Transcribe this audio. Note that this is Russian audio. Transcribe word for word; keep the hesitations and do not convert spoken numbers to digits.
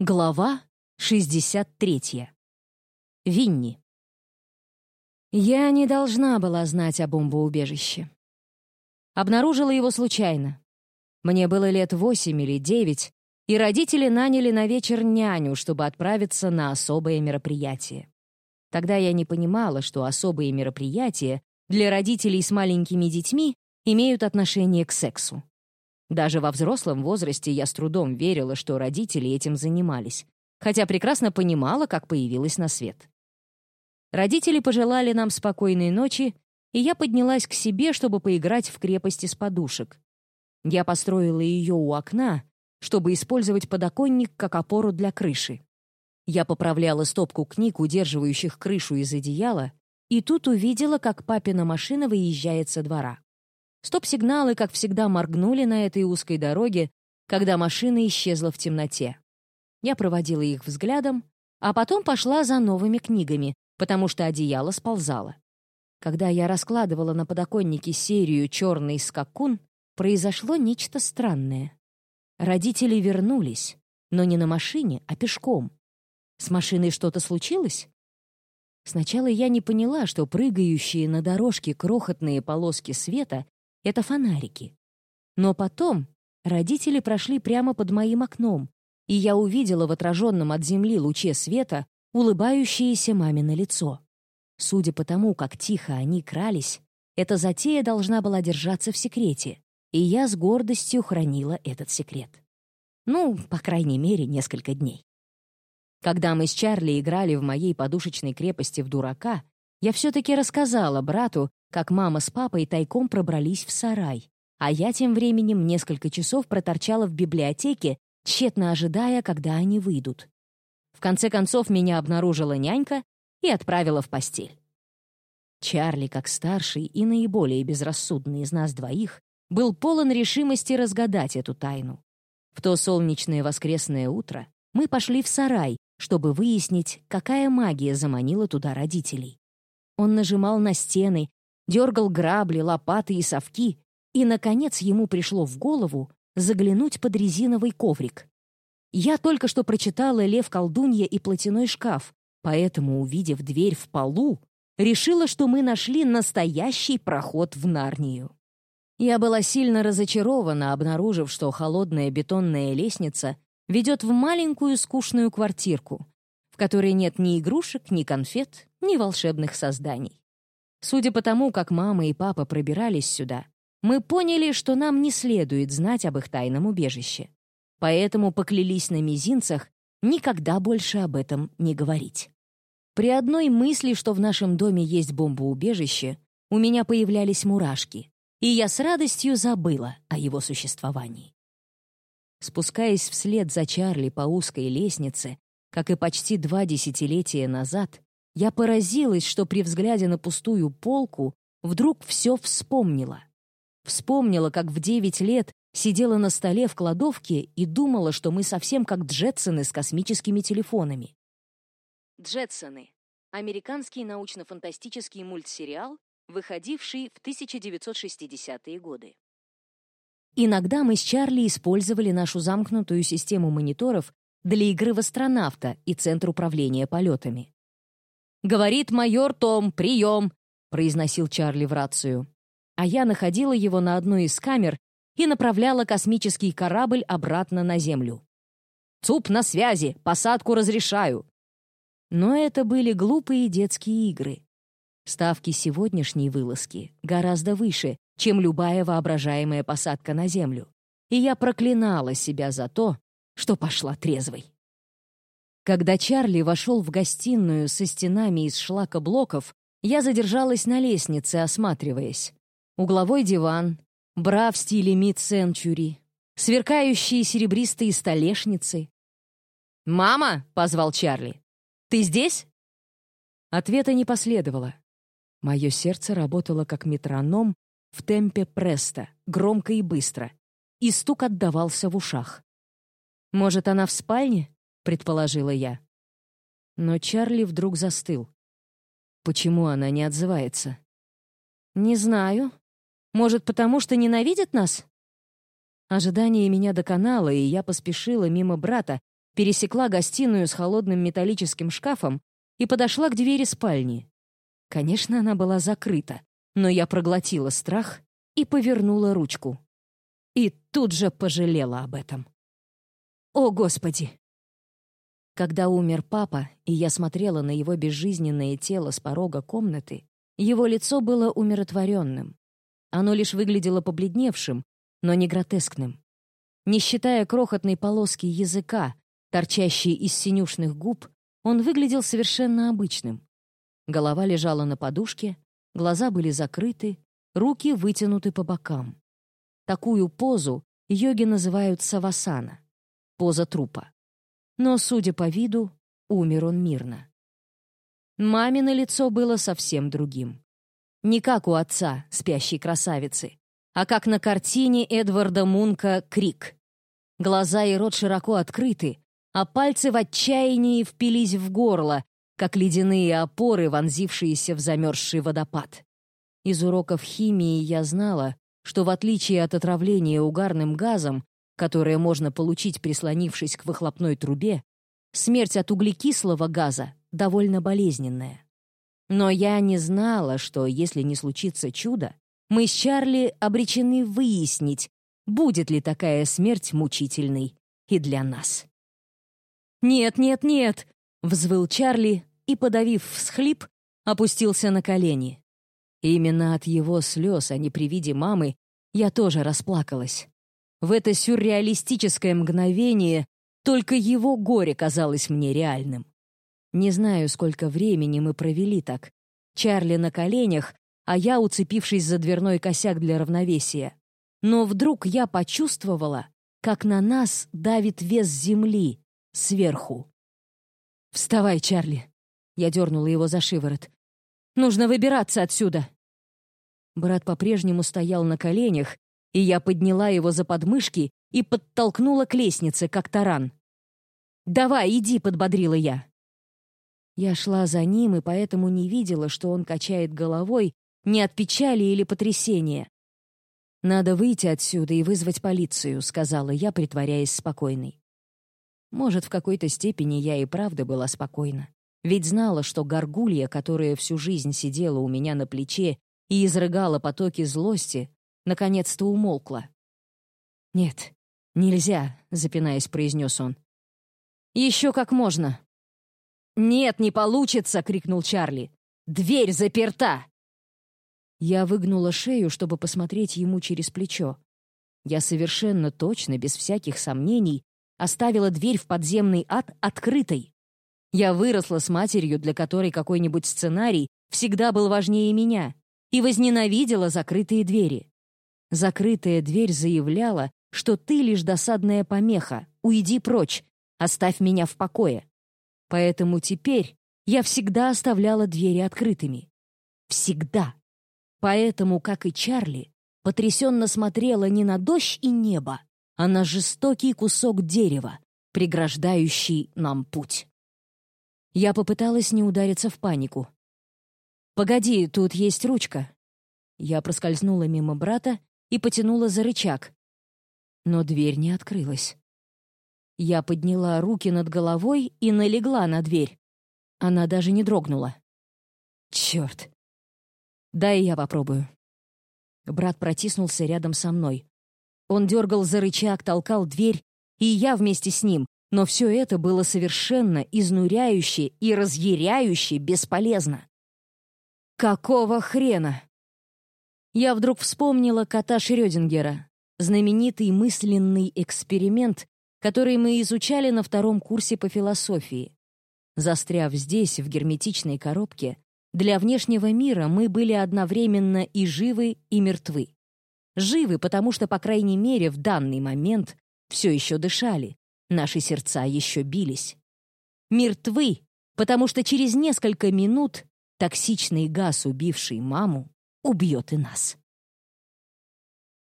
Глава шестьдесят третья. Винни. Я не должна была знать о бомбоубежище. Обнаружила его случайно. Мне было лет восемь или девять, и родители наняли на вечер няню, чтобы отправиться на особое мероприятие. Тогда я не понимала, что особые мероприятия для родителей с маленькими детьми имеют отношение к сексу. Даже во взрослом возрасте я с трудом верила, что родители этим занимались, хотя прекрасно понимала, как появилась на свет. Родители пожелали нам спокойной ночи, и я поднялась к себе, чтобы поиграть в крепость из подушек. Я построила ее у окна, чтобы использовать подоконник как опору для крыши. Я поправляла стопку книг, удерживающих крышу из одеяла, и тут увидела, как папина машина выезжает со двора. Стоп-сигналы, как всегда, моргнули на этой узкой дороге, когда машина исчезла в темноте. Я проводила их взглядом, а потом пошла за новыми книгами, потому что одеяло сползало. Когда я раскладывала на подоконнике серию «Черный скакун», произошло нечто странное. Родители вернулись, но не на машине, а пешком. С машиной что-то случилось? Сначала я не поняла, что прыгающие на дорожке крохотные полоски света — это фонарики. Но потом родители прошли прямо под моим окном, и я увидела в отраженном от земли луче света улыбающееся мамино лицо. Судя по тому, как тихо они крались, эта затея должна была держаться в секрете, и я с гордостью хранила этот секрет. Ну, по крайней мере, несколько дней. Когда мы с Чарли играли в моей подушечной крепости в дурака, я все-таки рассказала брату, как мама с папой тайком пробрались в сарай, а я тем временем несколько часов проторчала в библиотеке, тщетно ожидая, когда они выйдут. В конце концов, меня обнаружила нянька и отправила в постель. Чарли, как старший и наиболее безрассудный из нас двоих, был полон решимости разгадать эту тайну. В то солнечное воскресное утро мы пошли в сарай, чтобы выяснить, какая магия заманила туда родителей. Он нажимал на стены, дергал грабли, лопаты и совки, и, наконец, ему пришло в голову заглянуть под резиновый коврик. Я только что прочитала «Лев-колдунья» и «Платяной шкаф», поэтому, увидев дверь в полу, решила, что мы нашли настоящий проход в Нарнию. Я была сильно разочарована, обнаружив, что холодная бетонная лестница ведет в маленькую скучную квартирку, в которой нет ни игрушек, ни конфет, ни волшебных созданий. Судя по тому, как мама и папа пробирались сюда, мы поняли, что нам не следует знать об их тайном убежище. Поэтому поклялись на мизинцах никогда больше об этом не говорить. При одной мысли, что в нашем доме есть бомбоубежище, у меня появлялись мурашки, и я с радостью забыла о его существовании. Спускаясь вслед за Чарли по узкой лестнице, как и почти два десятилетия назад, я поразилась, что при взгляде на пустую полку вдруг все вспомнила. Вспомнила, как в девять лет сидела на столе в кладовке и думала, что мы совсем как Джетсоны с космическими телефонами. Джетсоны — американский научно-фантастический мультсериал, выходивший в тысяча девятьсот шестидесятые годы. Иногда мы с Чарли использовали нашу замкнутую систему мониторов для игры в астронавта и Центр управления полетами. «Говорит майор Том, прием!» — произносил Чарли в рацию. А я находила его на одной из камер и направляла космический корабль обратно на Землю. «ЦУП на связи! Посадку разрешаю!» Но это были глупые детские игры. Ставки сегодняшней вылазки гораздо выше, чем любая воображаемая посадка на Землю, и я проклинала себя за то, что пошла трезвой. Когда Чарли вошел в гостиную со стенами из шлакоблоков, я задержалась на лестнице, осматриваясь. Угловой диван, бра в стиле мид-сенчури, сверкающие серебристые столешницы. «Мама!» — позвал Чарли. «Ты здесь?» Ответа не последовало. Мое сердце работало как метроном в темпе престо, громко и быстро, и стук отдавался в ушах. «Может, она в спальне?» — предположила я. Но Чарли вдруг застыл. Почему она не отзывается? «Не знаю. Может, потому что ненавидит нас?» Ожидание меня доконало, и я поспешила мимо брата, пересекла гостиную с холодным металлическим шкафом и подошла к двери спальни. Конечно, она была закрыта, но я проглотила страх и повернула ручку. И тут же пожалела об этом. О, Господи! Когда умер папа, и я смотрела на его безжизненное тело с порога комнаты, его лицо было умиротворенным. Оно лишь выглядело побледневшим, но не гротескным. Не считая крохотной полоски языка, торчащей из синюшных губ, он выглядел совершенно обычным. Голова лежала на подушке, глаза были закрыты, руки вытянуты по бокам. Такую позу йоги называют савасана — поза трупа. Но, судя по виду, умер он мирно. Мамино лицо было совсем другим. Не как у отца, спящей красавицы, а как на картине Эдварда Мунка «Крик». Глаза и рот широко открыты, а пальцы в отчаянии впились в горло, как ледяные опоры, вонзившиеся в замерзший водопад. Из уроков химии я знала, что в отличие от отравления угарным газом, которое можно получить, прислонившись к выхлопной трубе, смерть от углекислого газа довольно болезненная. Но я не знала, что, если не случится чудо, мы с Чарли обречены выяснить, будет ли такая смерть мучительной и для нас. «Нет, нет, нет!» — взвыл Чарли и, подавив всхлип, опустился на колени. Именно от его слез, а не при виде мамы, я тоже расплакалась. В это сюрреалистическое мгновение только его горе казалось мне реальным. Не знаю, сколько времени мы провели так. Чарли на коленях, а я, уцепившись за дверной косяк для равновесия. Но вдруг я почувствовала, как на нас давит вес земли сверху. «Вставай, Чарли!» Я дернула его за шиворот. «Нужно выбираться отсюда!» Брат по-прежнему стоял на коленях, и я подняла его за подмышки и подтолкнула к лестнице, как таран. «Давай, иди!» — подбодрила я. Я шла за ним и поэтому не видела, что он качает головой не от печали или потрясения. «Надо выйти отсюда и вызвать полицию», — сказала я, притворяясь спокойной. Может, в какой-то степени я и правда была спокойна. Ведь знала, что горгулья, которая всю жизнь сидела у меня на плече и изрыгала потоки злости, наконец-то умолкла. «Нет, нельзя», — запинаясь, произнес он. «Еще как можно». «Нет, не получится!» — крикнул Чарли. «Дверь заперта!» Я выгнула шею, чтобы посмотреть ему через плечо. Я совершенно точно, без всяких сомнений, оставила дверь в подземный ад открытой. Я выросла с матерью, для которой какой-нибудь сценарий всегда был важнее меня, и возненавидела закрытые двери. Закрытая дверь заявляла, что ты лишь досадная помеха, уйди прочь, оставь меня в покое. Поэтому теперь я всегда оставляла двери открытыми. Всегда. Поэтому, как и Чарли, потрясенно смотрела не на дождь и небо, а на жестокий кусок дерева, преграждающий нам путь. Я попыталась не удариться в панику. «Погоди, тут есть ручка». Я проскользнула мимо брата и потянула за рычаг. Но дверь не открылась. Я подняла руки над головой и налегла на дверь. Она даже не дрогнула. Черт. Дай я попробую. Брат протиснулся рядом со мной. Он дергал за рычаг, толкал дверь, и я вместе с ним, но все это было совершенно изнуряюще и разъяряюще бесполезно. Какого хрена? Я вдруг вспомнила кота Шрёдингера, знаменитый мысленный эксперимент, который мы изучали на втором курсе по философии. Застряв здесь, в герметичной коробке, для внешнего мира мы были одновременно и живы, и мертвы. Живы, потому что, по крайней мере, в данный момент все еще дышали, наши сердца еще бились. Мертвы, потому что через несколько минут токсичный газ, убивший маму, убьет и нас.